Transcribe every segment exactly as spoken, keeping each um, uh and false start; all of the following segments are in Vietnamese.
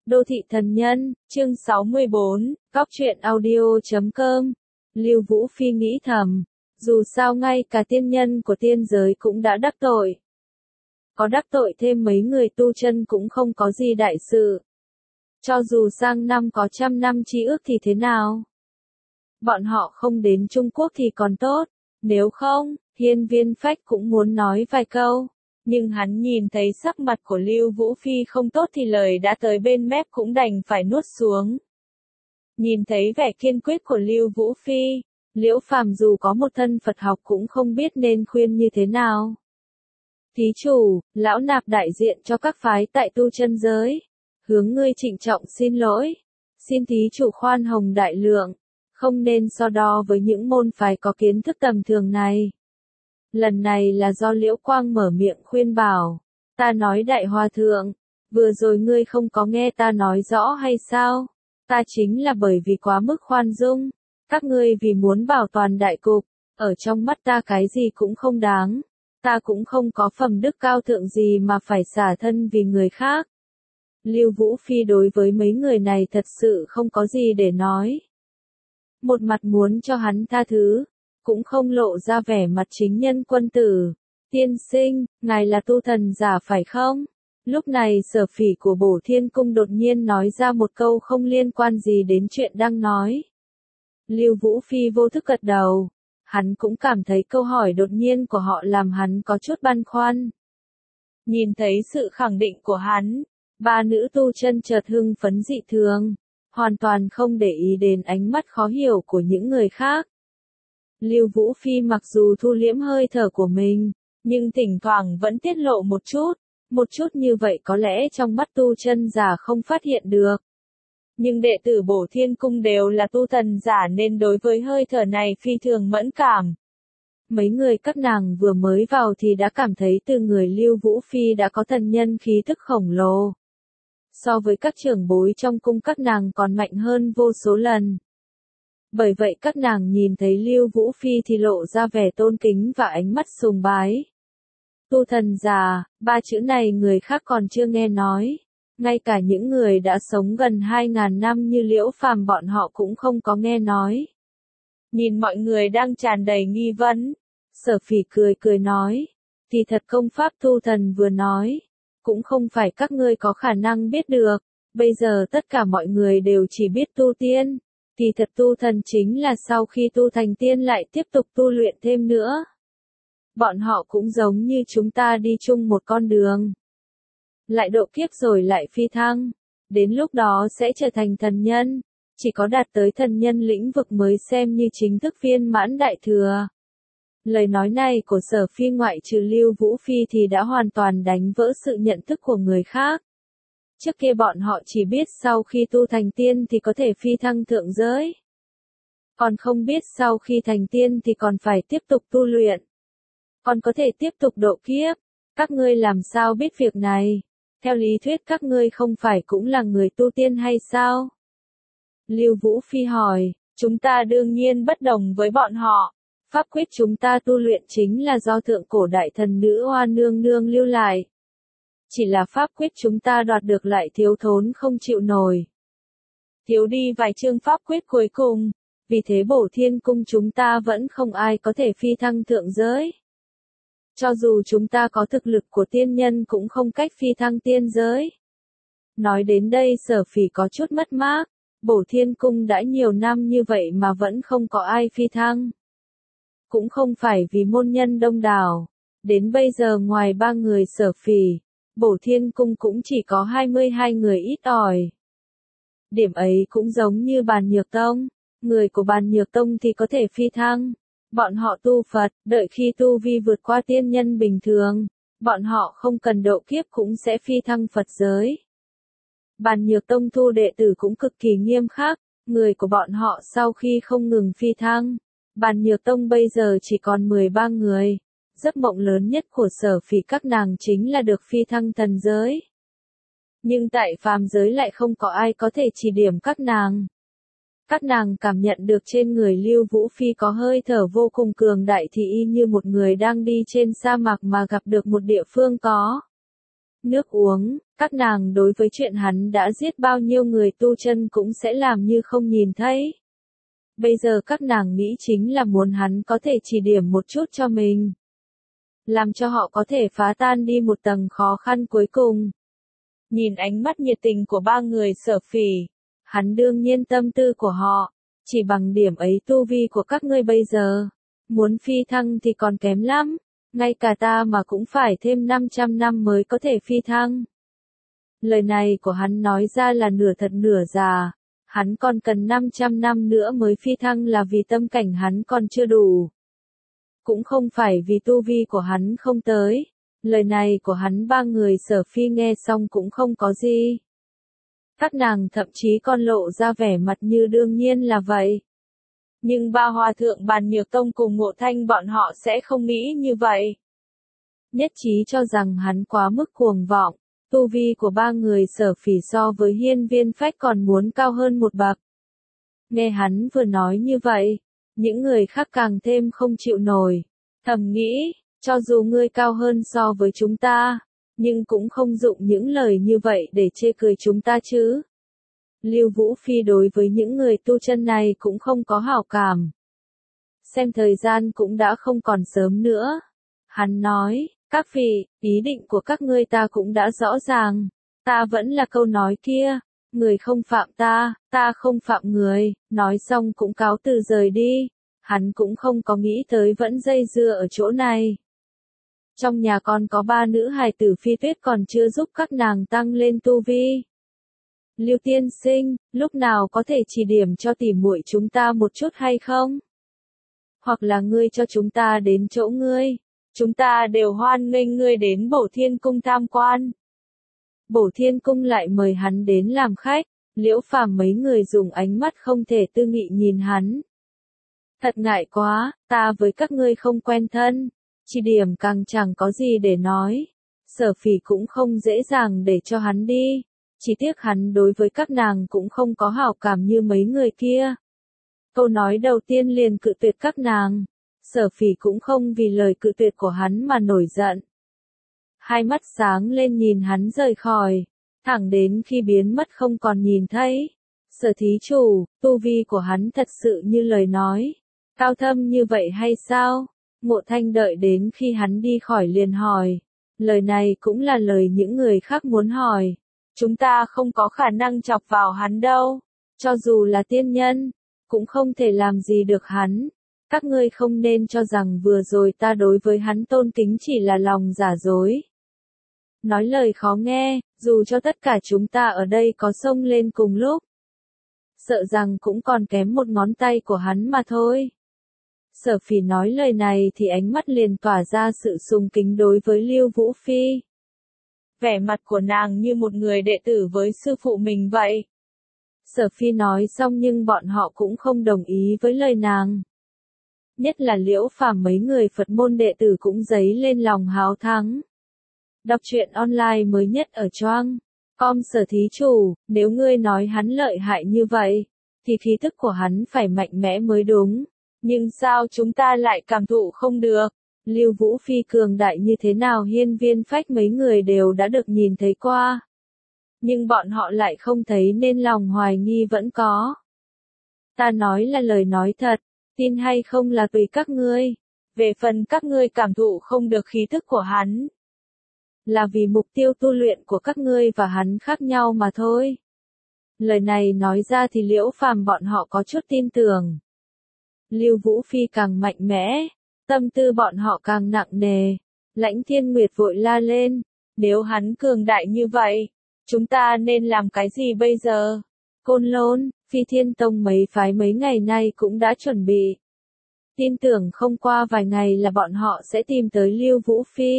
Đô thị thần nhân, chương sáu mươi bốn, Cóc truyện audio chấm com. Lưu Vũ Phi nghĩ thầm, dù sao ngay cả tiên nhân của tiên giới cũng đã đắc tội. Có đắc tội thêm mấy người tu chân cũng không có gì đại sự. Cho dù sang năm có trăm năm chi ước thì thế nào? Bọn họ không đến Trung Quốc thì còn tốt, nếu không, Hiên Viên Phách cũng muốn nói vài câu. Nhưng hắn nhìn thấy sắc mặt của Lưu Vũ Phi không tốt thì lời đã tới bên mép cũng đành phải nuốt xuống. Nhìn thấy vẻ kiên quyết của Lưu Vũ Phi, Liễu Phàm dù có một thân Phật học cũng không biết nên khuyên như thế nào. Thí chủ, lão nạp đại diện cho các phái tại tu chân giới, hướng ngươi trịnh trọng xin lỗi, xin thí chủ khoan hồng đại lượng, không nên so đo với những môn phái có kiến thức tầm thường này. Lần này là do Liễu Quang mở miệng khuyên bảo, ta nói đại hòa thượng, vừa rồi ngươi không có nghe ta nói rõ hay sao? Ta chính là bởi vì quá mức khoan dung, các ngươi vì muốn bảo toàn đại cục, ở trong mắt ta cái gì cũng không đáng, ta cũng không có phẩm đức cao thượng gì mà phải xả thân vì người khác. Lưu Vũ Phi đối với mấy người này thật sự không có gì để nói. Một mặt muốn cho hắn tha thứ, cũng không lộ ra vẻ mặt chính nhân quân tử. Tiên sinh, ngài là tu thần giả phải không? Lúc này Sở Phỉ của Bổ Thiên Cung đột nhiên nói ra một câu không liên quan gì đến chuyện đang nói. Lưu Vũ Phi vô thức gật đầu. Hắn cũng cảm thấy câu hỏi đột nhiên của họ làm hắn có chút băn khoăn. Nhìn thấy sự khẳng định của hắn, ba nữ tu chân chợt hưng phấn dị thường, hoàn toàn không để ý đến ánh mắt khó hiểu của những người khác. Lưu Vũ Phi mặc dù thu liễm hơi thở của mình, nhưng thỉnh thoảng vẫn tiết lộ một chút, một chút như vậy có lẽ trong mắt tu chân giả không phát hiện được. Nhưng đệ tử Bổ Thiên Cung đều là tu thần giả nên đối với hơi thở này phi thường mẫn cảm. Mấy người các nàng vừa mới vào thì đã cảm thấy từ người Lưu Vũ Phi đã có thần nhân khí tức khổng lồ. So với các trưởng bối trong cung các nàng còn mạnh hơn vô số lần. Bởi vậy các nàng nhìn thấy Lưu Vũ Phi thì lộ ra vẻ tôn kính và ánh mắt sùng bái. Tu thần già, ba chữ này người khác còn chưa nghe nói. Ngay cả những người đã sống gần hai ngàn năm như Liễu Phàm bọn họ cũng không có nghe nói. Nhìn mọi người đang tràn đầy nghi vấn, Sở Phỉ cười cười nói, thì thật công pháp tu thần vừa nói, cũng không phải các ngươi có khả năng biết được, bây giờ tất cả mọi người đều chỉ biết tu tiên. Thì thật tu thần chính là sau khi tu thành tiên lại tiếp tục tu luyện thêm nữa. Bọn họ cũng giống như chúng ta đi chung một con đường. Lại độ kiếp rồi lại phi thăng. Đến lúc đó sẽ trở thành thần nhân. Chỉ có đạt tới thần nhân lĩnh vực mới xem như chính thức viên mãn đại thừa. Lời nói này của Sở Phi ngoại trừ Lưu Vũ Phi thì đã hoàn toàn đánh vỡ sự nhận thức của người khác. Trước kia bọn họ chỉ biết sau khi tu thành tiên thì có thể phi thăng thượng giới. Còn không biết sau khi thành tiên thì còn phải tiếp tục tu luyện. Còn có thể tiếp tục độ kiếp. Các ngươi làm sao biết việc này? Theo lý thuyết các ngươi không phải cũng là người tu tiên hay sao? Lưu Vũ Phi hỏi, chúng ta đương nhiên bất đồng với bọn họ. Pháp quyết chúng ta tu luyện chính là do thượng cổ đại thần nữ Hoa Nương Nương lưu lại. Chỉ là pháp quyết chúng ta đoạt được lại thiếu thốn không chịu nổi. Thiếu đi vài chương pháp quyết cuối cùng, vì thế Bổ Thiên Cung chúng ta vẫn không ai có thể phi thăng thượng giới. Cho dù chúng ta có thực lực của tiên nhân cũng không cách phi thăng tiên giới. Nói đến đây Sở Phỉ có chút mất mát, Bổ Thiên Cung đã nhiều năm như vậy mà vẫn không có ai phi thăng. Cũng không phải vì môn nhân đông đảo, đến bây giờ ngoài ba người Sở Phỉ, Bổ Thiên Cung cũng chỉ có hai mươi hai người ít ỏi. Điểm ấy cũng giống như Bàn Nhược Tông, người của Bàn Nhược Tông thì có thể phi thăng. Bọn họ tu Phật, đợi khi tu vi vượt qua tiên nhân bình thường, bọn họ không cần độ kiếp cũng sẽ phi thăng Phật giới. Bàn Nhược Tông thu đệ tử cũng cực kỳ nghiêm khắc, người của bọn họ sau khi không ngừng phi thăng, Bàn Nhược Tông bây giờ chỉ còn mười ba người. Giấc mộng lớn nhất của Sở Phỉ các nàng chính là được phi thăng thần giới. Nhưng tại phàm giới lại không có ai có thể chỉ điểm các nàng. Các nàng cảm nhận được trên người Lưu Vũ Phi có hơi thở vô cùng cường đại thì y như một người đang đi trên sa mạc mà gặp được một địa phương có nước uống, các nàng đối với chuyện hắn đã giết bao nhiêu người tu chân cũng sẽ làm như không nhìn thấy. Bây giờ các nàng nghĩ chính là muốn hắn có thể chỉ điểm một chút cho mình. Làm cho họ có thể phá tan đi một tầng khó khăn cuối cùng. Nhìn ánh mắt nhiệt tình của ba người Sở Phỉ, hắn đương nhiên tâm tư của họ, chỉ bằng điểm ấy tu vi của các ngươi bây giờ, muốn phi thăng thì còn kém lắm, ngay cả ta mà cũng phải thêm năm trăm năm mới có thể phi thăng. Lời này của hắn nói ra là nửa thật nửa giả, hắn còn cần năm trăm năm nữa mới phi thăng là vì tâm cảnh hắn còn chưa đủ. Cũng không phải vì tu vi của hắn không tới. Lời này của hắn ba người Sở Phi nghe xong cũng không có gì. Các nàng thậm chí còn lộ ra vẻ mặt như đương nhiên là vậy. Nhưng ba hòa thượng Bàn Nhược Tông cùng Ngộ Thanh bọn họ sẽ không nghĩ như vậy. Nhất trí cho rằng hắn quá mức cuồng vọng, tu vi của ba người Sở Phỉ so với Hiên Viên Phách còn muốn cao hơn một bậc. Nghe hắn vừa nói như vậy, những người khác càng thêm không chịu nổi, thầm nghĩ, cho dù ngươi cao hơn so với chúng ta, nhưng cũng không dụng những lời như vậy để chê cười chúng ta chứ. Lưu Vũ Phi đối với những người tu chân này cũng không có hảo cảm. Xem thời gian cũng đã không còn sớm nữa. Hắn nói, các vị, ý định của các ngươi ta cũng đã rõ ràng. Ta vẫn là câu nói kia, người không phạm ta, ta không phạm người, nói xong cũng cáo từ rời đi. Hắn cũng không có nghĩ tới vẫn dây dưa ở chỗ này. Trong nhà con có ba nữ hài tử Phi Tuyết còn chưa giúp các nàng tăng lên tu vi. Lưu tiên sinh, lúc nào có thể chỉ điểm cho tỉ muội chúng ta một chút hay không? Hoặc là ngươi cho chúng ta đến chỗ ngươi, chúng ta đều hoan nghênh ngươi đến Bổ Thiên Cung tham quan. Bổ Thiên Cung lại mời hắn đến làm khách, Liễu Phàm mấy người dùng ánh mắt không thể tư nghị nhìn hắn. Thật ngại quá, ta với các ngươi không quen thân, chỉ điểm càng chẳng có gì để nói. Sở Phỉ cũng không dễ dàng để cho hắn đi, chỉ tiếc hắn đối với các nàng cũng không có hảo cảm như mấy người kia. Câu nói đầu tiên liền cự tuyệt các nàng, Sở Phỉ cũng không vì lời cự tuyệt của hắn mà nổi giận. Hai mắt sáng lên nhìn hắn rời khỏi, thẳng đến khi biến mất không còn nhìn thấy. Sở thí chủ, tu vi của hắn thật sự như lời nói, cao thâm như vậy hay sao? Ngộ Thanh đợi đến khi hắn đi khỏi liền hỏi. Lời này cũng là lời những người khác muốn hỏi. Chúng ta không có khả năng chọc vào hắn đâu. Cho dù là tiên nhân, cũng không thể làm gì được hắn. Các ngươi không nên cho rằng vừa rồi ta đối với hắn tôn kính chỉ là lòng giả dối. Nói lời khó nghe, dù cho tất cả chúng ta ở đây có xông lên cùng lúc, sợ rằng cũng còn kém một ngón tay của hắn mà thôi. Sở Phỉ nói lời này thì ánh mắt liền tỏa ra sự sùng kính đối với Lưu Vũ Phi. Vẻ mặt của nàng như một người đệ tử với sư phụ mình vậy. Sở Phi nói xong nhưng bọn họ cũng không đồng ý với lời nàng. Nhất là Liễu Phàm mấy người Phật môn đệ tử cũng dấy lên lòng háo thắng. Đọc truyện online mới nhất ở Choang. Com Sở thí chủ, nếu ngươi nói hắn lợi hại như vậy, thì khí tức của hắn phải mạnh mẽ mới đúng. Nhưng sao chúng ta lại cảm thụ không được? Lưu Vũ Phi cường đại như thế nào Hiên Viên Phách mấy người đều đã được nhìn thấy qua. Nhưng bọn họ lại không thấy nên lòng hoài nghi vẫn có. Ta nói là lời nói thật, tin hay không là tùy các ngươi. Về phần các ngươi cảm thụ không được khí thức của hắn, là vì mục tiêu tu luyện của các ngươi và hắn khác nhau mà thôi. Lời này nói ra thì Liễu Phàm bọn họ có chút tin tưởng. Lưu Vũ Phi càng mạnh mẽ, tâm tư bọn họ càng nặng nề. Lãnh Thiên Nguyệt vội la lên, nếu hắn cường đại như vậy, chúng ta nên làm cái gì bây giờ? Côn Lôn, Phi Thiên Tông mấy phái mấy ngày nay cũng đã chuẩn bị. Tin tưởng không qua vài ngày là bọn họ sẽ tìm tới Lưu Vũ Phi.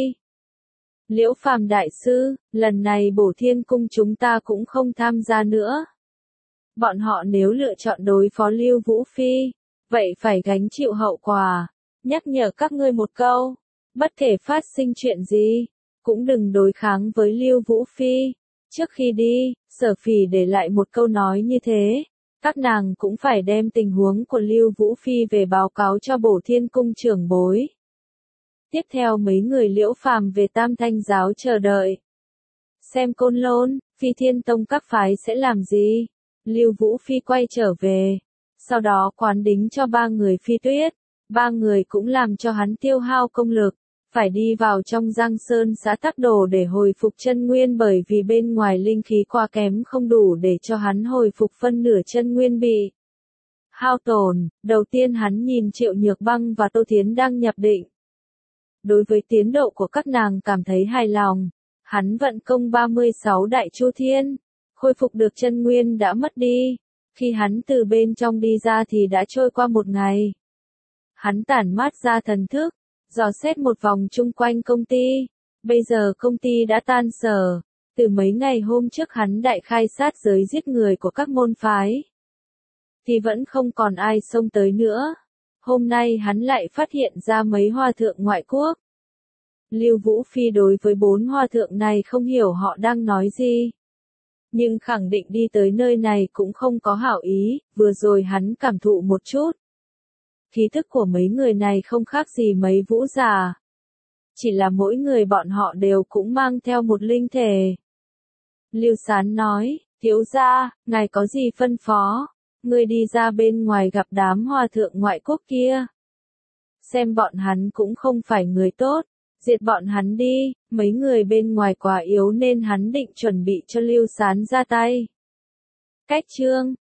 Liễu Phàm đại sư, lần này Bổ Thiên Cung chúng ta cũng không tham gia nữa. Bọn họ nếu lựa chọn đối phó Lưu Vũ Phi, vậy phải gánh chịu hậu quả. Nhắc nhở các ngươi một câu, bất kể phát sinh chuyện gì, cũng đừng đối kháng với Lưu Vũ Phi. Trước khi đi, Sở Phỉ để lại một câu nói như thế, các nàng cũng phải đem tình huống của Lưu Vũ Phi về báo cáo cho Bổ Thiên Cung trưởng bối. Tiếp theo mấy người Liễu Phàm về Tam Thanh giáo chờ đợi. xem Côn Lôn, Phi Thiên Tông các phái sẽ làm gì. Lưu Vũ Phi quay trở về, sau đó quán đính cho ba người Phi Tuyết, ba người cũng làm cho hắn tiêu hao công lực, phải đi vào trong Giang Sơn xã Tắc Đồ để hồi phục chân nguyên bởi vì bên ngoài linh khí quá kém không đủ để cho hắn hồi phục phân nửa chân nguyên bị hao tổn. Đầu tiên hắn nhìn Triệu Nhược Băng và Tô Thiến đang nhập định. Đối với tiến độ của các nàng cảm thấy hài lòng, hắn vận công ba mươi sáu đại chu thiên, khôi phục được chân nguyên đã mất đi. Khi hắn từ bên trong đi ra thì đã trôi qua một ngày. Hắn tản mát ra thần thức, dò xét một vòng chung quanh công ty. Bây giờ công ty đã tan sở. Từ mấy ngày hôm trước hắn đại khai sát giới giết người của các môn phái, thì vẫn không còn ai xông tới nữa. Hôm nay hắn lại phát hiện ra mấy hòa thượng ngoại quốc. Lưu Vũ Phi đối với bốn hòa thượng này không hiểu họ đang nói gì, nhưng khẳng định đi tới nơi này cũng không có hảo ý. Vừa rồi hắn cảm thụ một chút, khí thức của mấy người này không khác gì mấy vũ giả, chỉ là mỗi người bọn họ đều cũng mang theo một linh thể. Lưu Sán nói, thiếu gia, ngài có gì phân phó? Ngươi đi ra bên ngoài gặp đám hòa thượng ngoại quốc kia. Xem bọn hắn cũng không phải người tốt, diệt bọn hắn đi. Mấy người bên ngoài quá yếu nên hắn định chuẩn bị cho Lưu Sán ra tay. Cách chương